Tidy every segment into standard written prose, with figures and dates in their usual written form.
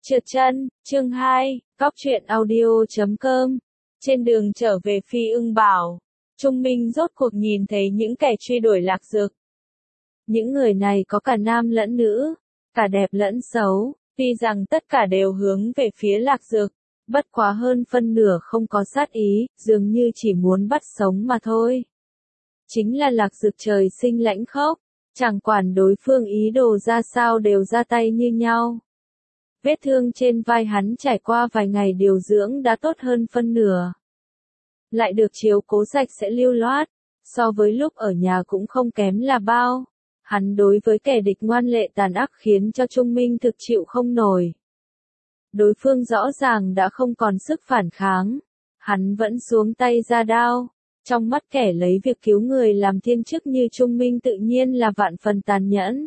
Trượt chân, chương 2, Cóc truyện audio.com. Trên đường trở về Phi Ưng Bảo, Trung Minh rốt cuộc nhìn thấy những kẻ truy đuổi Lạc Dực. Những người này có cả nam lẫn nữ, cả đẹp lẫn xấu, tuy rằng tất cả đều hướng về phía Lạc Dực, bất quá hơn phân nửa không có sát ý, dường như chỉ muốn bắt sống mà thôi. Chính là Lạc Dực trời sinh lãnh khốc, chẳng quản đối phương ý đồ ra sao đều ra tay như nhau. Vết thương trên vai hắn trải qua vài ngày điều dưỡng đã tốt hơn phân nửa. Lại được chiếu cố sạch sẽ lưu loát, so với lúc ở nhà cũng không kém là bao. Hắn đối với kẻ địch ngoan lệ tàn ác khiến cho Trung Minh thực chịu không nổi. Đối phương rõ ràng đã không còn sức phản kháng, hắn vẫn xuống tay ra đao. Trong mắt kẻ lấy việc cứu người làm thiên chức như Trung Minh tự nhiên là vạn phần tàn nhẫn.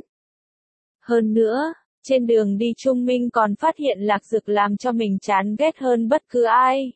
Hơn nữa, trên đường đi Trung Minh còn phát hiện Lạc Dực làm cho mình chán ghét hơn bất cứ ai.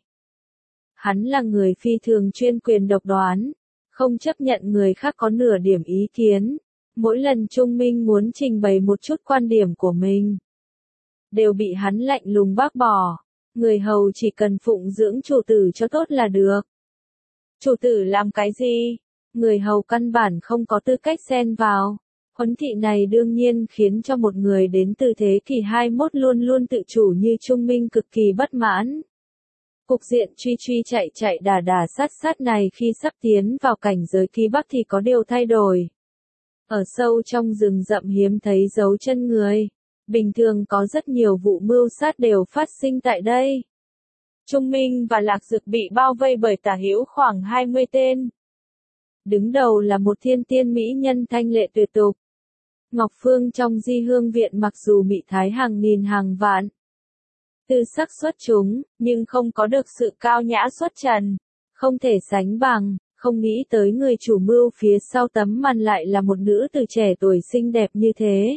Hắn là người phi thường chuyên quyền độc đoán, không chấp nhận người khác có nửa điểm ý kiến. Mỗi lần Trung Minh muốn trình bày một chút quan điểm của mình, đều bị hắn lạnh lùng bác bỏ. Người hầu chỉ cần phụng dưỡng chủ tử cho tốt là được. Chủ tử làm cái gì? Người hầu căn bản không có tư cách xen vào. Huấn thị này đương nhiên khiến cho một người đến từ thế kỷ 21 luôn luôn tự chủ như Trung Minh cực kỳ bất mãn. Cục diện truy chạy đà sát này khi sắp tiến vào cảnh giới kỳ bắc thì có điều thay đổi. Ở sâu trong rừng rậm hiếm thấy dấu chân người. Bình thường có rất nhiều vụ mưu sát đều phát sinh tại đây. Trung Minh và Lạc Dực bị bao vây bởi tả hữu khoảng 20 tên. Đứng đầu là một thiên tiên mỹ nhân thanh lệ tuyệt tục. Ngọc Phương trong Di Hương viện mặc dù mị thái hàng nghìn hàng vạn, tư sắc xuất chúng, nhưng không có được sự cao nhã xuất trần, không thể sánh bằng. Không nghĩ tới người chủ mưu phía sau tấm màn lại là một nữ tử trẻ tuổi xinh đẹp như thế.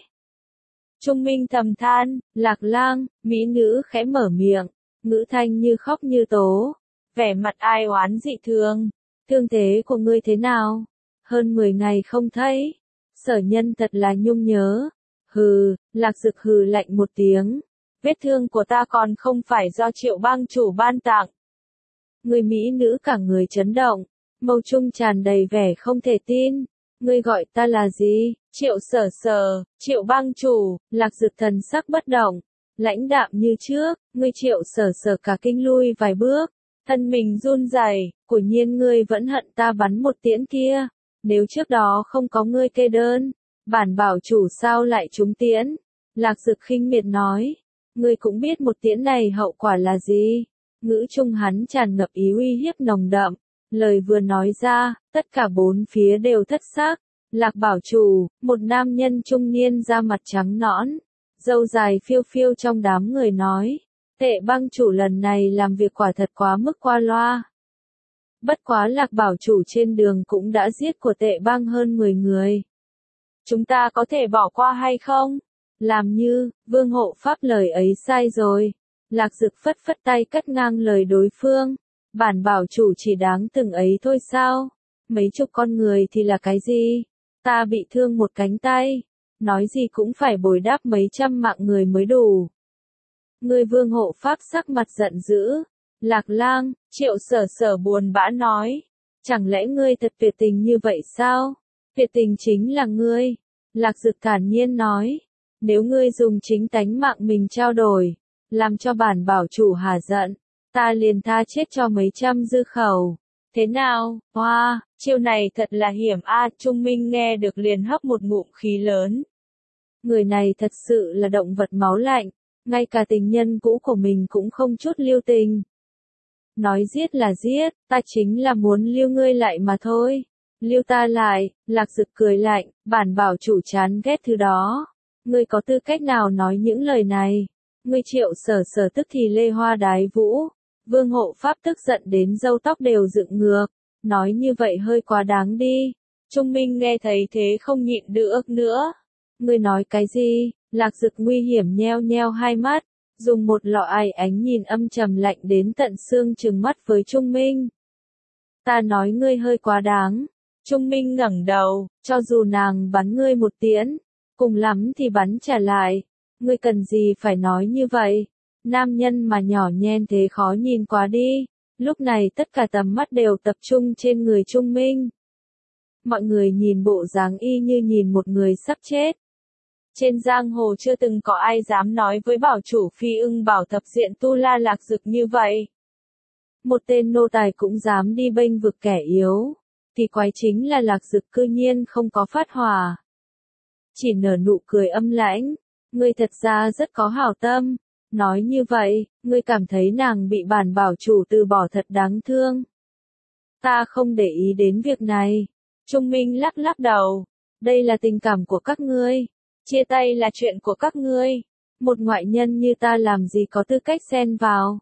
Trung Minh thầm than, Lạc Lang, mỹ nữ khẽ mở miệng, ngữ thanh như khóc như tố, vẻ mặt ai oán dị thường. Thương thế của ngươi thế nào? Hơn 10 ngày không thấy. Sở Nhân thật là nhung nhớ. Hừ, Lạc Dực hừ lạnh một tiếng. Vết thương của ta còn không phải do Triệu Bang chủ ban tặng. Người mỹ nữ cả người chấn động, mâu trung tràn đầy vẻ không thể tin. Ngươi gọi ta là gì? Triệu Sở, Triệu Bang chủ. Lạc Dực thần sắc bất động, lãnh đạm như trước. Ngươi Triệu Sở cả kinh lui vài bước, thân mình run rẩy. Quả nhiên ngươi vẫn hận ta bắn một tiễn kia. Nếu trước đó không có ngươi kê đơn, bản bảo chủ sao lại trúng tiễn? Lạc Dực khinh miệt nói. Ngươi cũng biết một tiễn này hậu quả là gì? Ngữ trung hắn tràn ngập ý uy hiếp nồng đậm. Lời vừa nói ra, tất cả bốn phía đều thất xác. Lạc bảo chủ, một nam nhân trung niên da mặt trắng nõn, râu dài phiêu phiêu trong đám người nói. Tệ Bang chủ lần này làm việc quả thật quá mức qua loa. Bất quá Lạc bảo chủ trên đường cũng đã giết của Tệ Bang hơn 10 người. Chúng ta có thể bỏ qua hay không? Làm như, Vương hộ pháp lời ấy sai rồi. Lạc Dực phất tay cắt ngang lời đối phương. Bản bảo chủ chỉ đáng từng ấy thôi sao? Mấy chục con người thì là cái gì? Ta bị thương một cánh tay. Nói gì cũng phải bồi đáp mấy trăm mạng người mới đủ. Người Vương hộ pháp sắc mặt giận dữ. Lạc Lang, Triệu Sở buồn bã nói. Chẳng lẽ ngươi thật tuyệt tình như vậy sao? Tuyệt tình chính là ngươi. Lạc Dực thản nhiên nói. Nếu ngươi dùng chính tánh mạng mình trao đổi, làm cho bản bảo chủ hà giận, ta liền tha chết cho mấy trăm dư khẩu. Thế nào? Hoa, chiêu này thật là hiểm a. Trung Minh nghe được liền hấp một ngụm khí lớn. Người này thật sự là động vật máu lạnh, ngay cả tình nhân cũ của mình cũng không chút lưu tình. Nói giết là giết, ta chính là muốn lưu ngươi lại mà thôi. Lưu ta lại. Lạc Dực cười lạnh, bản bảo chủ chán ghét thứ đó. Ngươi có tư cách nào nói những lời này? Ngươi Triệu Sở tức thì lê hoa đái vũ. Vương hộ pháp tức giận đến râu tóc đều dựng ngược. Nói như vậy hơi quá đáng đi. Trung Minh nghe thấy thế không nhịn được nữa. Ngươi nói cái gì? Lạc Dực nguy hiểm nheo hai mắt, dùng một lọ ánh nhìn âm trầm lạnh đến tận xương trừng mắt với Trung Minh. Ta nói ngươi hơi quá đáng. Trung Minh ngẩng đầu, cho dù nàng bắn ngươi một tiễn, cùng lắm thì bắn trả lại. Ngươi cần gì phải nói như vậy? Nam nhân mà nhỏ nhen thế khó nhìn quá đi. Lúc này tất cả tầm mắt đều tập trung trên người Trung Minh. Mọi người nhìn bộ dáng y như nhìn một người sắp chết. Trên giang hồ chưa từng có ai dám nói với bảo chủ Phi Ưng Bảo thập diện Tu La Lạc Dực như vậy. Một tên nô tài cũng dám đi bênh vực kẻ yếu. Thì quái chính là Lạc Dực cư nhiên không có phát hỏa. Chỉ nở nụ cười âm lãnh. Ngươi thật ra rất có hảo tâm. Nói như vậy, ngươi cảm thấy nàng bị bản bảo chủ từ bỏ thật đáng thương. Ta không để ý đến việc này. Trung Minh lắc lắc đầu. Đây là tình cảm của các ngươi. Chia tay là chuyện của các ngươi. Một ngoại nhân như ta làm gì có tư cách xen vào.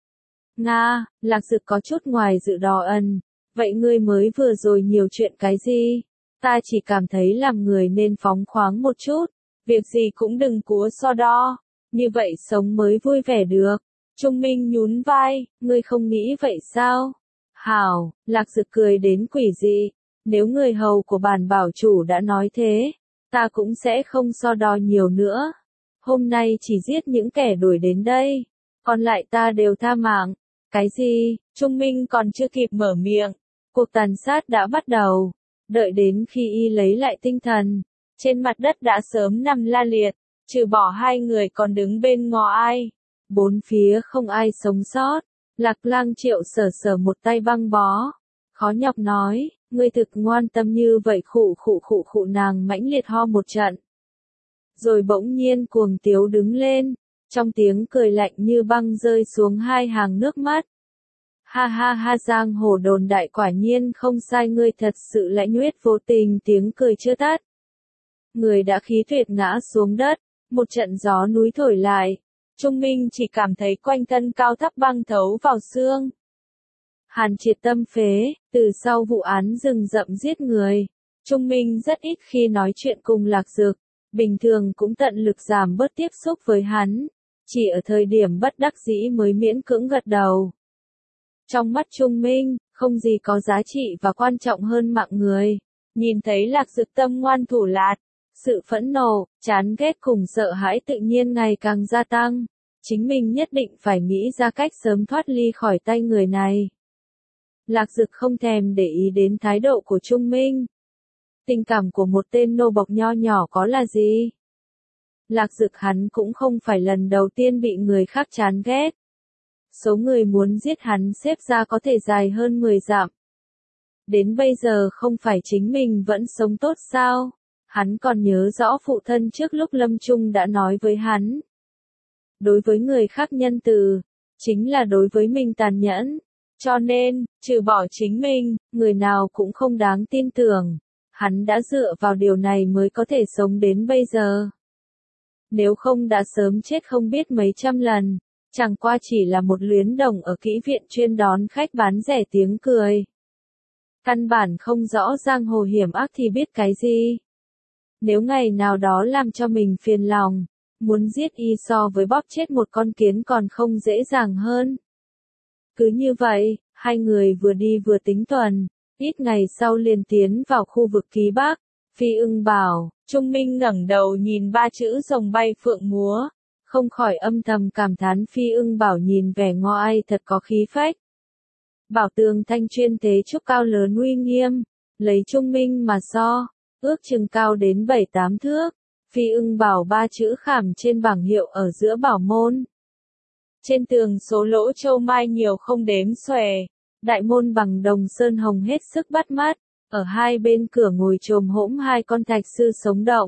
Nga, Lạc Dực có chút ngoài dự đoán ẩn. Vậy ngươi mới vừa rồi nhiều chuyện cái gì? Ta chỉ cảm thấy làm người nên phóng khoáng một chút. Việc gì cũng đừng cúa so đo. Như vậy sống mới vui vẻ được. Trung Minh nhún vai, ngươi không nghĩ vậy sao? Hảo, Lạc Dực cười đến quỷ dị. Nếu người hầu của bản bảo chủ đã nói thế, ta cũng sẽ không so đo nhiều nữa. Hôm nay chỉ giết những kẻ đuổi đến đây. Còn lại ta đều tha mạng. Cái gì? Trung Minh còn chưa kịp mở miệng. Cuộc tàn sát đã bắt đầu. Đợi đến khi y lấy lại tinh thần. Trên mặt đất đã sớm nằm la liệt. Trừ bỏ hai người còn đứng bên ngõ ai. Bốn phía không ai sống sót. Lạc Lang Triệu sờ sờ một tay băng bó. Khó nhọc nói, ngươi thực ngoan tâm như vậy khụ nàng mãnh liệt ho một trận. Rồi bỗng nhiên cuồng tiếu đứng lên. Trong tiếng cười lạnh như băng rơi xuống hai hàng nước mắt. Ha ha ha, giang hồ đồn đại quả nhiên không sai, ngươi thật sự lãnh huyết vô tình. Tiếng cười chưa tắt. Người đã khí tuyệt ngã xuống đất. Một trận gió núi thổi lại. Trung Minh chỉ cảm thấy quanh thân cao thấp băng thấu vào xương. Hàn triệt tâm phế. Từ sau vụ án rừng rậm giết người, Trung Minh rất ít khi nói chuyện cùng Lạc Dực. Bình thường cũng tận lực giảm bớt tiếp xúc với hắn. Chỉ ở thời điểm bất đắc dĩ mới miễn cưỡng gật đầu. Trong mắt Trung Minh, không gì có giá trị và quan trọng hơn mạng người. Nhìn thấy Lạc Dực tâm ngoan thủ lạt, sự phẫn nộ, chán ghét cùng sợ hãi tự nhiên ngày càng gia tăng. Chính mình nhất định phải nghĩ ra cách sớm thoát ly khỏi tay người này. Lạc Dực không thèm để ý đến thái độ của Trung Minh. Tình cảm của một tên nô bộc nho nhỏ có là gì? Lạc Dực hắn cũng không phải lần đầu tiên bị người khác chán ghét. Số người muốn giết hắn xếp ra có thể dài hơn 10 dặm. Đến bây giờ không phải chính mình vẫn sống tốt sao? Hắn còn nhớ rõ phụ thân trước lúc lâm chung đã nói với hắn. Đối với người khác nhân từ, chính là đối với mình tàn nhẫn. Cho nên, trừ bỏ chính mình, người nào cũng không đáng tin tưởng. Hắn đã dựa vào điều này mới có thể sống đến bây giờ. Nếu không đã sớm chết không biết mấy trăm lần. Chẳng qua chỉ là một luyến đồng ở kỹ viện chuyên đón khách bán rẻ tiếng cười. Căn bản không rõ giang hồ hiểm ác thì biết cái gì. Nếu ngày nào đó làm cho mình phiền lòng, muốn giết y so với bóp chết một con kiến còn không dễ dàng hơn. Cứ như vậy, hai người vừa đi vừa tính tuần, ít ngày sau liền tiến vào khu vực ký Bắc. Phi Ưng Bảo, Trung Minh ngẩng đầu nhìn ba chữ rồng bay phượng múa, không khỏi âm thầm cảm thán Phi Ưng Bảo nhìn vẻ ngoai thật có khí phách. Bảo tường thanh chuyên thế trúc cao lớn uy nghiêm, lấy Trung Minh mà so, ước chừng cao đến 7-8 thước. Phi Ưng Bảo ba chữ khảm trên bảng hiệu ở giữa bảo môn. Trên tường số lỗ châu mai nhiều không đếm xuể, đại môn bằng đồng sơn hồng hết sức bắt mắt, ở hai bên cửa ngồi chồm hỗn hai con thạch sư sống động.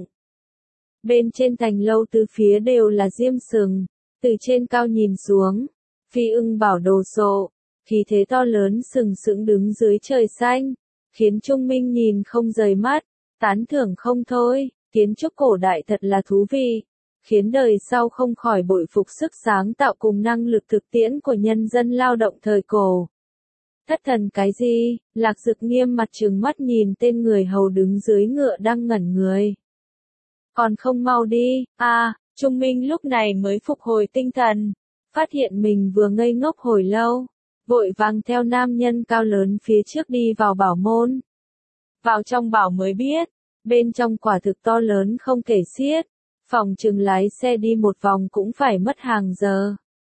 Bên trên thành lâu từ phía đều là diêm sừng, từ trên cao nhìn xuống, Phi Ưng Bảo đồ sộ, khí thế to lớn sừng sững đứng dưới trời xanh, khiến Trung Minh nhìn không rời mắt, tán thưởng không thôi, kiến trúc cổ đại thật là thú vị, khiến đời sau không khỏi bội phục sức sáng tạo cùng năng lực thực tiễn của nhân dân lao động thời cổ. Thất thần cái gì? Lạc Dực nghiêm mặt trừng mắt nhìn tên người hầu đứng dưới ngựa đang ngẩn người. Còn không mau đi, Trung Minh lúc này mới phục hồi tinh thần, phát hiện mình vừa ngây ngốc hồi lâu, vội vàng theo nam nhân cao lớn phía trước đi vào bảo môn. Vào trong bảo mới biết, bên trong quả thực to lớn không kể xiết, phòng chừng lái xe đi một vòng cũng phải mất hàng giờ.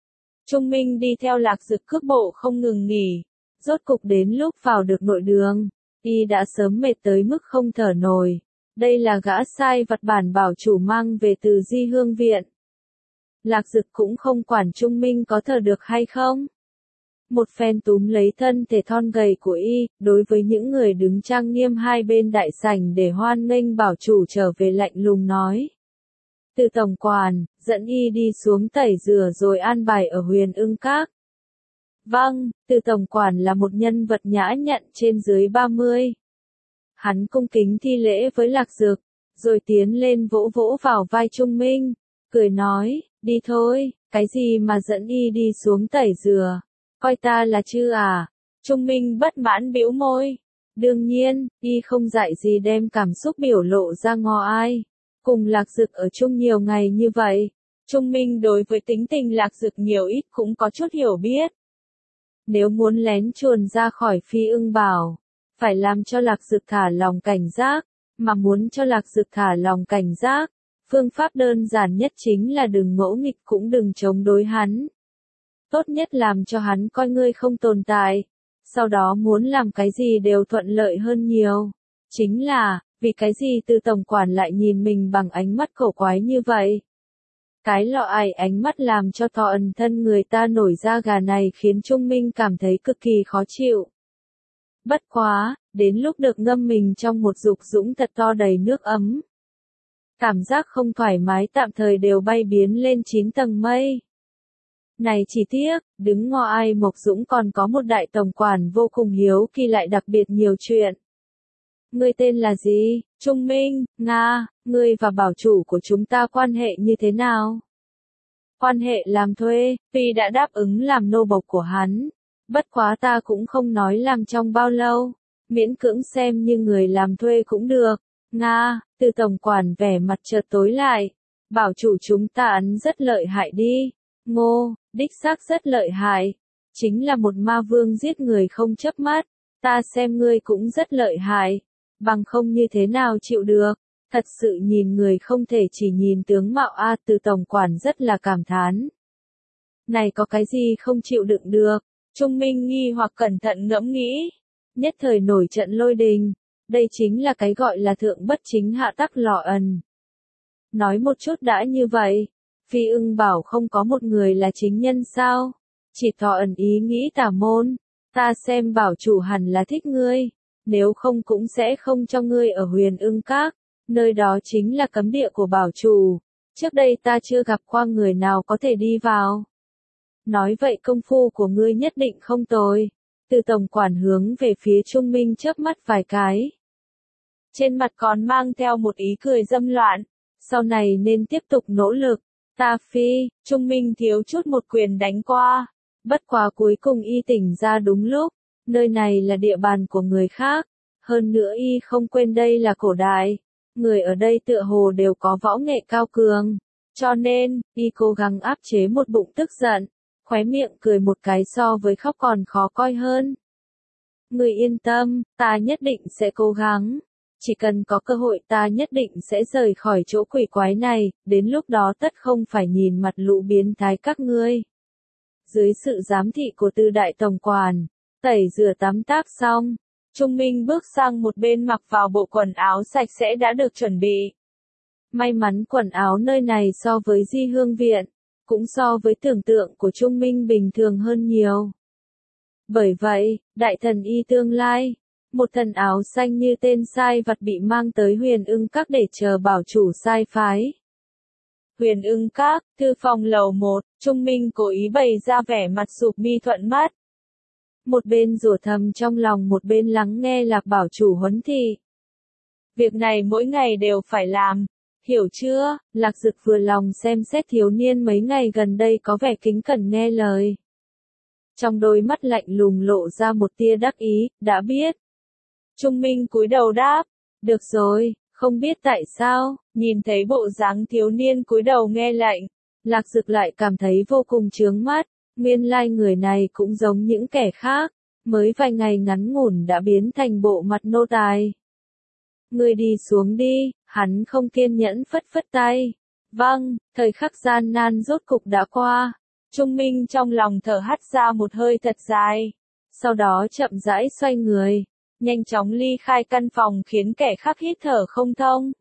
Trung Minh đi theo Lạc Dực cước bộ không ngừng nghỉ. Rốt cục đến lúc vào được nội đường, y đã sớm mệt tới mức không thở nổi. Đây là gã sai vặt bản bảo chủ mang về từ Di Hương Viện. Lạc Dực cũng không quản Trung Minh có thở được hay không. Một phen túm lấy thân thể thon gầy của y, đối với những người đứng trang nghiêm hai bên đại sảnh để hoan nghênh bảo chủ trở về lạnh lùng nói. Từ tổng quản, dẫn y đi xuống tẩy rửa rồi an bài ở Huyền Ưng Các. Vâng, Từ tổng quản là một nhân vật nhã nhặn trên dưới 30. Hắn cung kính thi lễ với Lạc Dực, rồi tiến lên vỗ vỗ vào vai Trung Minh, cười nói, đi thôi, cái gì mà dẫn y đi xuống tẩy rửa, coi ta là chư à? Trung Minh bất mãn bĩu môi. Đương nhiên, y không dạy gì đem cảm xúc biểu lộ ra ngó ai. Cùng Lạc Dực ở chung nhiều ngày như vậy, Trung Minh đối với tính tình Lạc Dực nhiều ít cũng có chút hiểu biết. Nếu muốn lén chuồn ra khỏi Phi Ưng Bảo, phải làm cho Lạc Dực thả lòng cảnh giác, mà muốn cho Lạc Dực thả lòng cảnh giác, phương pháp đơn giản nhất chính là đừng ngỗ nghịch cũng đừng chống đối hắn. Tốt nhất làm cho hắn coi ngươi không tồn tại, sau đó muốn làm cái gì đều thuận lợi hơn nhiều. Chính là, vì cái gì Từ tổng quản lại nhìn mình bằng ánh mắt cổ quái như vậy? Cái lọ ải ánh mắt làm cho thọ ẩn thân người ta nổi da gà này khiến Trung Minh cảm thấy cực kỳ khó chịu. Bất quá, đến lúc được ngâm mình trong một dục dũng thật to đầy nước ấm. Cảm giác không thoải mái tạm thời đều bay biến lên 9 tầng mây. Này chỉ tiếc, đứng ngò ai Mộc Dũng còn có một đại tổng quản vô cùng hiếu kỳ lại đặc biệt nhiều chuyện. Ngươi tên là gì? Trung Minh, Nga, ngươi và bảo chủ của chúng ta quan hệ như thế nào? Quan hệ làm thuê, tuy đã đáp ứng làm nô bộc của hắn. Bất quá ta cũng không nói làm trong bao lâu, miễn cưỡng xem như người làm thuê cũng được. Nga, Từ tổng quản vẻ mặt chợt tối lại. Bảo chủ chúng ta ấn rất lợi hại đi. Ngô, đích xác rất lợi hại. Chính là một ma vương giết người không chớp mắt. Ta xem ngươi cũng rất lợi hại. Bằng không như thế nào chịu được. Thật sự nhìn người không thể chỉ nhìn tướng mạo a. Từ tổng quản rất là cảm thán. Này có cái gì không chịu đựng được? Trung Minh nghi hoặc cẩn thận ngẫm nghĩ. Nhất thời nổi trận lôi đình. Đây chính là cái gọi là thượng bất chính hạ tắc lọ ẩn. Nói một chút đã như vậy. Phi Ưng Bảo không có một người là chính nhân sao? Chỉ thọ ẩn ý nghĩ tà môn. Ta xem bảo chủ hẳn là thích ngươi. Nếu không cũng sẽ không cho ngươi ở Huyền Ưng Các. Nơi đó chính là cấm địa của bảo chủ. Trước đây ta chưa gặp qua người nào có thể đi vào. Nói vậy công phu của ngươi nhất định không tồi. Từ tổng quản hướng về phía Trung Minh chớp mắt vài cái. Trên mặt còn mang theo một ý cười dâm loạn. Sau này nên tiếp tục nỗ lực. Ta phi, Trung Minh thiếu chút một quyền đánh qua. Bất quá cuối cùng y tỉnh ra đúng lúc. Nơi này là địa bàn của người khác. Hơn nữa y không quên đây là cổ đại. Người ở đây tựa hồ đều có võ nghệ cao cường. Cho nên, y cố gắng áp chế một bụng tức giận. Khóe miệng cười một cái so với khóc còn khó coi hơn. Người yên tâm, ta nhất định sẽ cố gắng. Chỉ cần có cơ hội ta nhất định sẽ rời khỏi chỗ quỷ quái này, đến lúc đó tất không phải nhìn mặt lũ biến thái các ngươi. Dưới sự giám thị của Từ đại tổng quản, tẩy rửa tắm tác xong, Trung Minh bước sang một bên mặc vào bộ quần áo sạch sẽ đã được chuẩn bị. May mắn quần áo nơi này so với Di Hương Viện, cũng so với tưởng tượng của Trung Minh bình thường hơn nhiều. Bởi vậy, đại thần y tương lai, một thần áo xanh như tên sai vặt bị mang tới Huyền Ưng Các để chờ bảo chủ sai phái. Huyền Ưng Các, thư phòng lầu 1, Trung Minh cố ý bày ra vẻ mặt sụp mi thuận mắt. Một bên rủa thầm trong lòng một bên lắng nghe Lạc bảo chủ huấn thị. Việc này mỗi ngày đều phải làm, hiểu chưa? Lạc Dực vừa lòng xem xét thiếu niên mấy ngày gần đây có vẻ kính cẩn nghe lời. Trong đôi mắt lạnh lùng lộ ra một tia đắc ý, đã biết. Trung Minh cúi đầu đáp, được rồi, không biết tại sao, nhìn thấy bộ dáng thiếu niên cúi đầu nghe lệnh, Lạc Dực lại cảm thấy vô cùng chướng mắt, nguyên lai người này cũng giống những kẻ khác, mới vài ngày ngắn ngủn đã biến thành bộ mặt nô tài. Ngươi đi xuống đi, hắn không kiên nhẫn phất phất tay. Vâng, thời khắc gian nan rốt cục đã qua. Trung Minh trong lòng thở hắt ra một hơi thật dài. Sau đó chậm rãi xoay người, nhanh chóng ly khai căn phòng khiến kẻ khác hít thở không thông.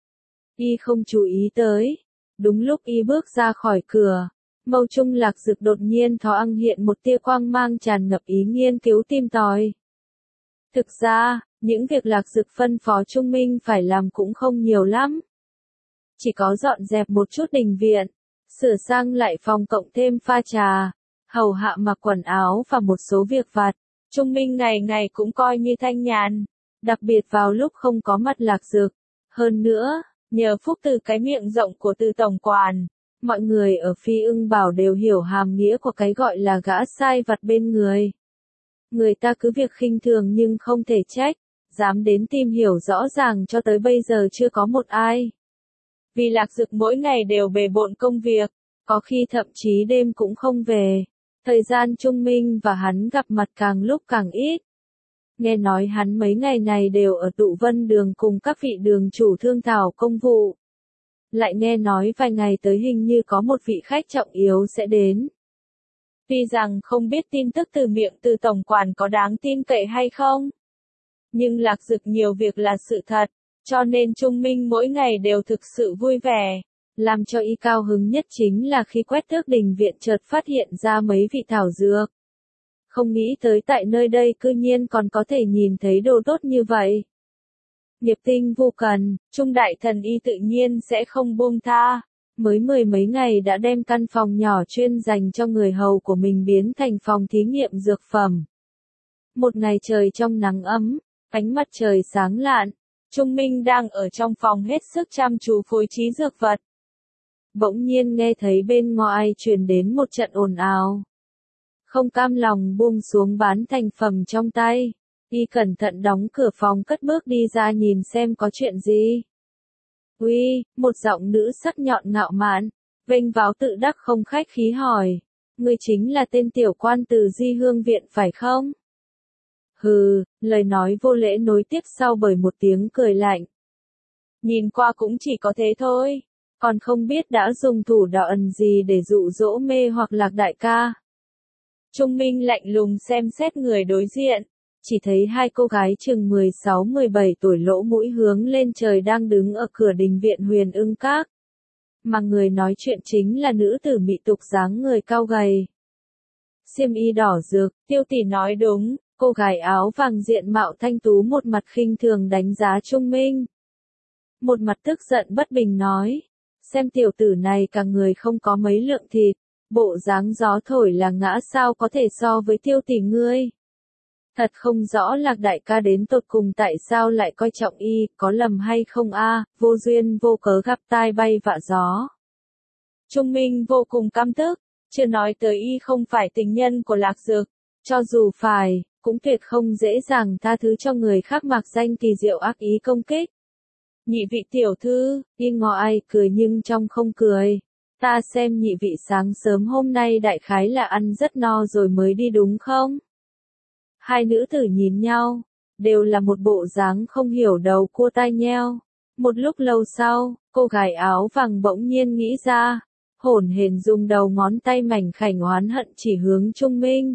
Y không chú ý tới. Đúng lúc y bước ra khỏi cửa, Mâu Trung Lạc Dực đột nhiên thoáng hiện một tia quang mang tràn ngập ý nghiên cứu tìm tòi. Thực ra, những việc Lạc Dực phân phó Trung Minh phải làm cũng không nhiều lắm. Chỉ có dọn dẹp một chút đình viện, sửa sang lại phòng cộng thêm pha trà, hầu hạ mặc quần áo và một số việc vặt. Trung Minh ngày ngày cũng coi như thanh nhàn, đặc biệt vào lúc không có mặt Lạc Dực. Hơn nữa, nhờ phúc từ cái miệng rộng của Từ tổng quản, mọi người ở Phi Ưng Bảo đều hiểu hàm nghĩa của cái gọi là gã sai vặt bên người. Người ta cứ việc khinh thường nhưng không thể trách, dám đến tìm hiểu rõ ràng cho tới bây giờ chưa có một ai. Vì Lạc Dực mỗi ngày đều bề bộn công việc, có khi thậm chí đêm cũng không về. Thời gian Trung Minh và hắn gặp mặt càng lúc càng ít. Nghe nói hắn mấy ngày này đều ở Tụ Vân Đường cùng các vị đường chủ thương thảo công vụ. Lại nghe nói vài ngày tới hình như có một vị khách trọng yếu sẽ đến. Tuy rằng không biết tin tức từ miệng Từ tổng quản có đáng tin cậy hay không, nhưng Lạc Dực nhiều việc là sự thật, cho nên Trung Minh mỗi ngày đều thực sự vui vẻ. Làm cho y cao hứng nhất chính là khi quét tước đình viện chợt phát hiện ra mấy vị thảo dược. Không nghĩ tới tại nơi đây cư nhiên còn có thể nhìn thấy đồ tốt như vậy. Nghiệp tinh vô cần, Trung đại thần y tự nhiên sẽ không buông tha. Mới mười mấy ngày đã đem căn phòng nhỏ chuyên dành cho người hầu của mình biến thành phòng thí nghiệm dược phẩm. Một ngày trời trong nắng ấm, ánh mặt trời sáng lạn, Trung Minh đang ở trong phòng hết sức chăm chú phối trí dược vật. Bỗng nhiên nghe thấy bên ngoài truyền đến một trận ồn ào. Không cam lòng buông xuống bán thành phẩm trong tay, y cẩn thận đóng cửa phòng cất bước đi ra nhìn xem có chuyện gì. Uy, một giọng nữ sắc nhọn ngạo mạn, vênh váo tự đắc không khách khí hỏi, ngươi chính là tên tiểu quan từ Di Hương viện phải không? Hừ, lời nói vô lễ nối tiếp sau bởi một tiếng cười lạnh. Nhìn qua cũng chỉ có thế thôi, còn không biết đã dùng thủ đoạn ẩn gì để dụ dỗ mê hoặc Lạc đại ca. Trung Minh lạnh lùng xem xét người đối diện, chỉ thấy hai cô gái chừng 16-17 tuổi lỗ mũi hướng lên trời đang đứng ở cửa đình viện Huyền Ưng Các. Mà người nói chuyện chính là nữ tử mỹ tục dáng người cao gầy. Xiêm y đỏ rực, Tiêu tỷ nói đúng, cô gái áo vàng diện mạo thanh tú một mặt khinh thường đánh giá Trung Minh. Một mặt tức giận bất bình nói, xem tiểu tử này cả người không có mấy lượng thịt, bộ dáng gió thổi là ngã sao có thể so với Tiêu tỷ ngươi. Thật không rõ Lạc đại ca đến tột cùng tại sao lại coi trọng y, có lầm hay không a, vô duyên vô cớ gặp tai bay vạ gió. Trung Minh vô cùng căm tức, chưa nói tới y không phải tình nhân của Lạc Dực, cho dù phải, cũng tuyệt không dễ dàng tha thứ cho người khác mặc danh kỳ diệu ác ý công kích. Nhị vị tiểu thư, y ngọ ai cười nhưng trong không cười. Ta xem nhị vị sáng sớm hôm nay đại khái là ăn rất no rồi mới đi đúng không? Hai nữ tử nhìn nhau, đều là một bộ dáng không hiểu đầu cua tai nheo. Một lúc lâu sau, cô gái áo vàng bỗng nhiên nghĩ ra, hổn hển dùng đầu ngón tay mảnh khảnh oán hận chỉ hướng Trung Minh.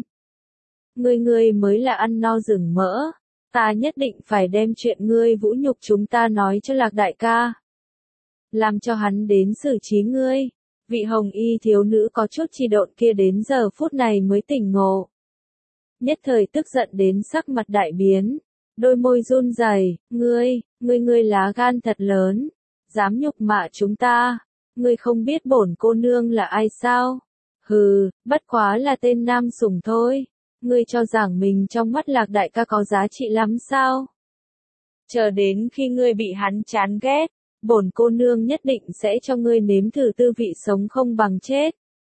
Ngươi mới là ăn no rừng mỡ, ta nhất định phải đem chuyện ngươi vũ nhục chúng ta nói cho Lạc đại ca. Làm cho hắn đến xử trí ngươi. Vị hồng y thiếu nữ có chút chi độn kia đến giờ phút này mới tỉnh ngộ. Nhất thời tức giận đến sắc mặt đại biến, đôi môi run rẩy, ngươi lá gan thật lớn, dám nhục mạ chúng ta, ngươi không biết bổn cô nương là ai sao? Hừ, bất quá là tên nam sủng thôi, ngươi cho rằng mình trong mắt Lạc đại ca có giá trị lắm sao? Chờ đến khi ngươi bị hắn chán ghét, bổn cô nương nhất định sẽ cho ngươi nếm thử tư vị sống không bằng chết.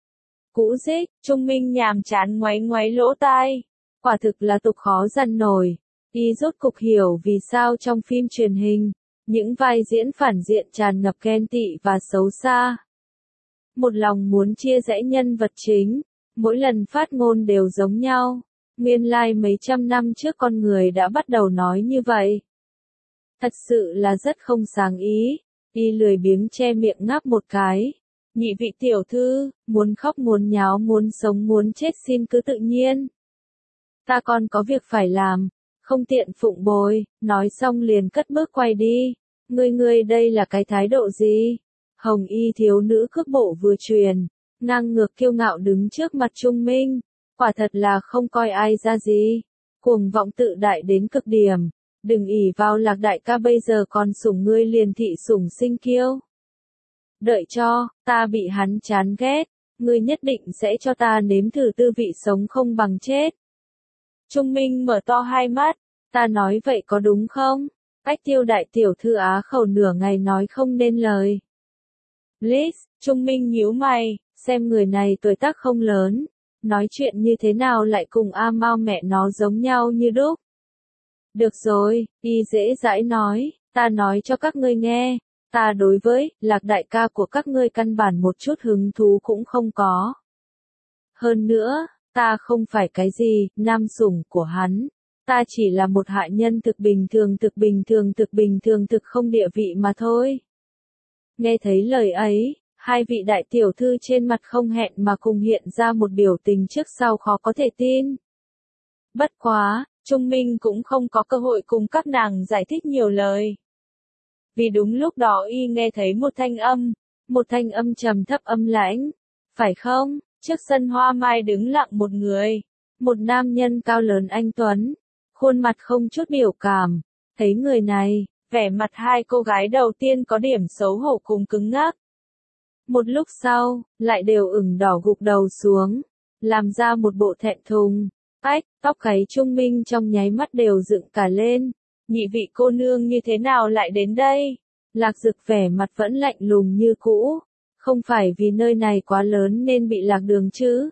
Cũ dích, Trung Minh nhàm chán ngoáy ngoáy lỗ tai. Quả thực là tục khó dằn nổi. Y rốt cục hiểu vì sao trong phim truyền hình, những vai diễn phản diện tràn ngập ghen tị và xấu xa. Một lòng muốn chia rẽ nhân vật chính, mỗi lần phát ngôn đều giống nhau. Nguyên lai mấy trăm năm trước con người đã bắt đầu nói như vậy. Thật sự là rất không sáng ý. Y lười biếng che miệng ngáp một cái. Nhị vị tiểu thư, muốn khóc muốn nháo muốn sống muốn chết xin cứ tự nhiên. Ta còn có việc phải làm, không tiện phụng bồi, nói xong liền cất bước quay đi. Ngươi đây là cái thái độ gì? Hồng y thiếu nữ cước bộ vừa truyền, ngang ngược kiêu ngạo đứng trước mặt Trung Minh, quả thật là không coi ai ra gì. Cuồng vọng tự đại đến cực điểm, đừng ỷ vào Lạc đại ca bây giờ còn sủng ngươi liền thị sủng sinh kiêu. Đợi cho, ta bị hắn chán ghét, ngươi nhất định sẽ cho ta nếm thử tư vị sống không bằng chết. Trung Minh mở to hai mắt, ta nói vậy có đúng không? Ách Tiêu đại tiểu thư á khẩu nửa ngày nói không nên lời. Liz, Trung Minh nhíu mày, xem người này tuổi tác không lớn, nói chuyện như thế nào lại cùng A Mao mẹ nó giống nhau như đúc. Được rồi, y dễ dãi nói, ta nói cho các ngươi nghe, ta đối với Lạc đại ca của các ngươi căn bản một chút hứng thú cũng không có. Hơn nữa, ta không phải cái gì, nam sủng của hắn. Ta chỉ là một hạ nhân thực bình thường thực không địa vị mà thôi. Nghe thấy lời ấy, hai vị đại tiểu thư trên mặt không hẹn mà cùng hiện ra một biểu tình trước sau khó có thể tin. Bất quá, Trung Minh cũng không có cơ hội cùng các nàng giải thích nhiều lời. Vì đúng lúc đó y nghe thấy một thanh âm trầm thấp âm lãnh. Phải không? Trước sân hoa mai đứng lặng một người. Một nam nhân cao lớn anh tuấn. Khuôn mặt không chút biểu cảm. Thấy người này, vẻ mặt hai cô gái đầu tiên có điểm xấu hổ cùng cứng ngắc. Một lúc sau, lại đều ửng đỏ gục đầu xuống. Làm ra một bộ thẹn thùng. Tóc gáy Trung Minh trong nháy mắt đều dựng cả lên. Nhị vị cô nương như thế nào lại đến đây? Lạc Dực vẻ mặt vẫn lạnh lùng như cũ. Không phải vì nơi này quá lớn nên bị lạc đường chứ?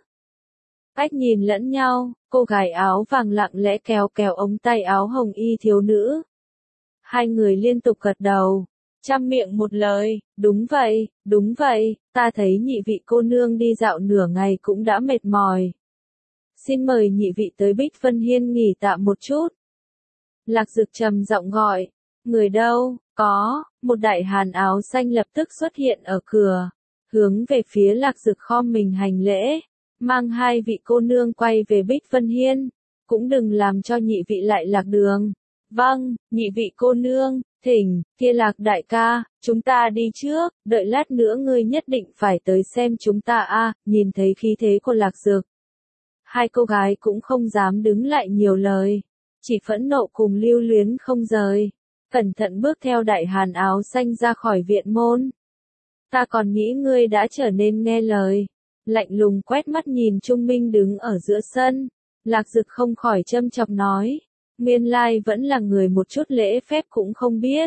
Nhìn lẫn nhau, cô gái áo vàng lặng lẽ kéo ống tay áo hồng y thiếu nữ. Hai người liên tục gật đầu, trăm miệng một lời, đúng vậy, ta thấy nhị vị cô nương đi dạo nửa ngày cũng đã mệt mỏi. Xin mời nhị vị tới Bích Vân Hiên nghỉ tạm một chút. Lạc Dực trầm giọng gọi, người đâu, có, một đại hàn áo xanh lập tức xuất hiện ở cửa, hướng về phía Lạc Dực khom mình hành lễ, mang hai vị cô nương quay về Bích Vân Hiên, cũng đừng làm cho nhị vị lại lạc đường. Vâng, nhị vị cô nương, thỉnh, kia Lạc đại ca, chúng ta đi trước, đợi lát nữa ngươi nhất định phải tới xem chúng ta a. Nhìn thấy khí thế của Lạc Dực. Hai cô gái cũng không dám đứng lại nhiều lời, chỉ phẫn nộ cùng lưu luyến không rời, cẩn thận bước theo đại hàn áo xanh ra khỏi viện môn. Ta còn nghĩ ngươi đã trở nên nghe lời. Lạnh lùng quét mắt nhìn Trung Minh đứng ở giữa sân, Lạc Dực không khỏi châm chọc nói, nguyên lai vẫn là người một chút lễ phép cũng không biết.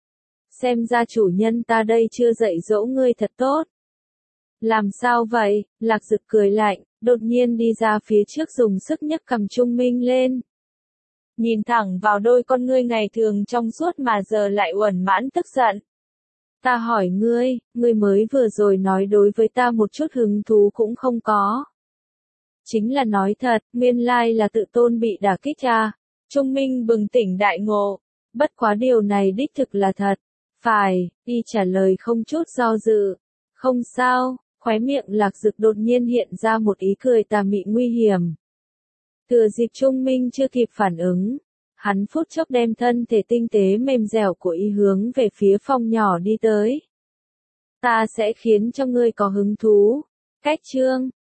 Xem ra chủ nhân ta đây chưa dạy dỗ ngươi thật tốt. Làm sao vậy? Lạc Dực cười lạnh, đột nhiên đi ra phía trước dùng sức nhấc cầm Trung Minh lên. Nhìn thẳng vào đôi con ngươi ngày thường trong suốt mà giờ lại uẩn mãn tức giận. Ta hỏi ngươi mới vừa rồi nói đối với ta một chút hứng thú cũng không có. Chính là nói thật, nguyên lai là tự tôn bị đả kích à. Trung Minh bừng tỉnh đại ngộ. Bất quá điều này đích thực là thật. Phải, y trả lời không chút do dự. Không sao, khóe miệng Lạc Dực đột nhiên hiện ra một ý cười tà mị nguy hiểm. Thừa dịp Trung Minh chưa kịp phản ứng, hắn phút chốc đem thân thể tinh tế mềm dẻo của y hướng về phía phòng nhỏ đi tới. Ta sẽ khiến cho ngươi có hứng thú. Cách chương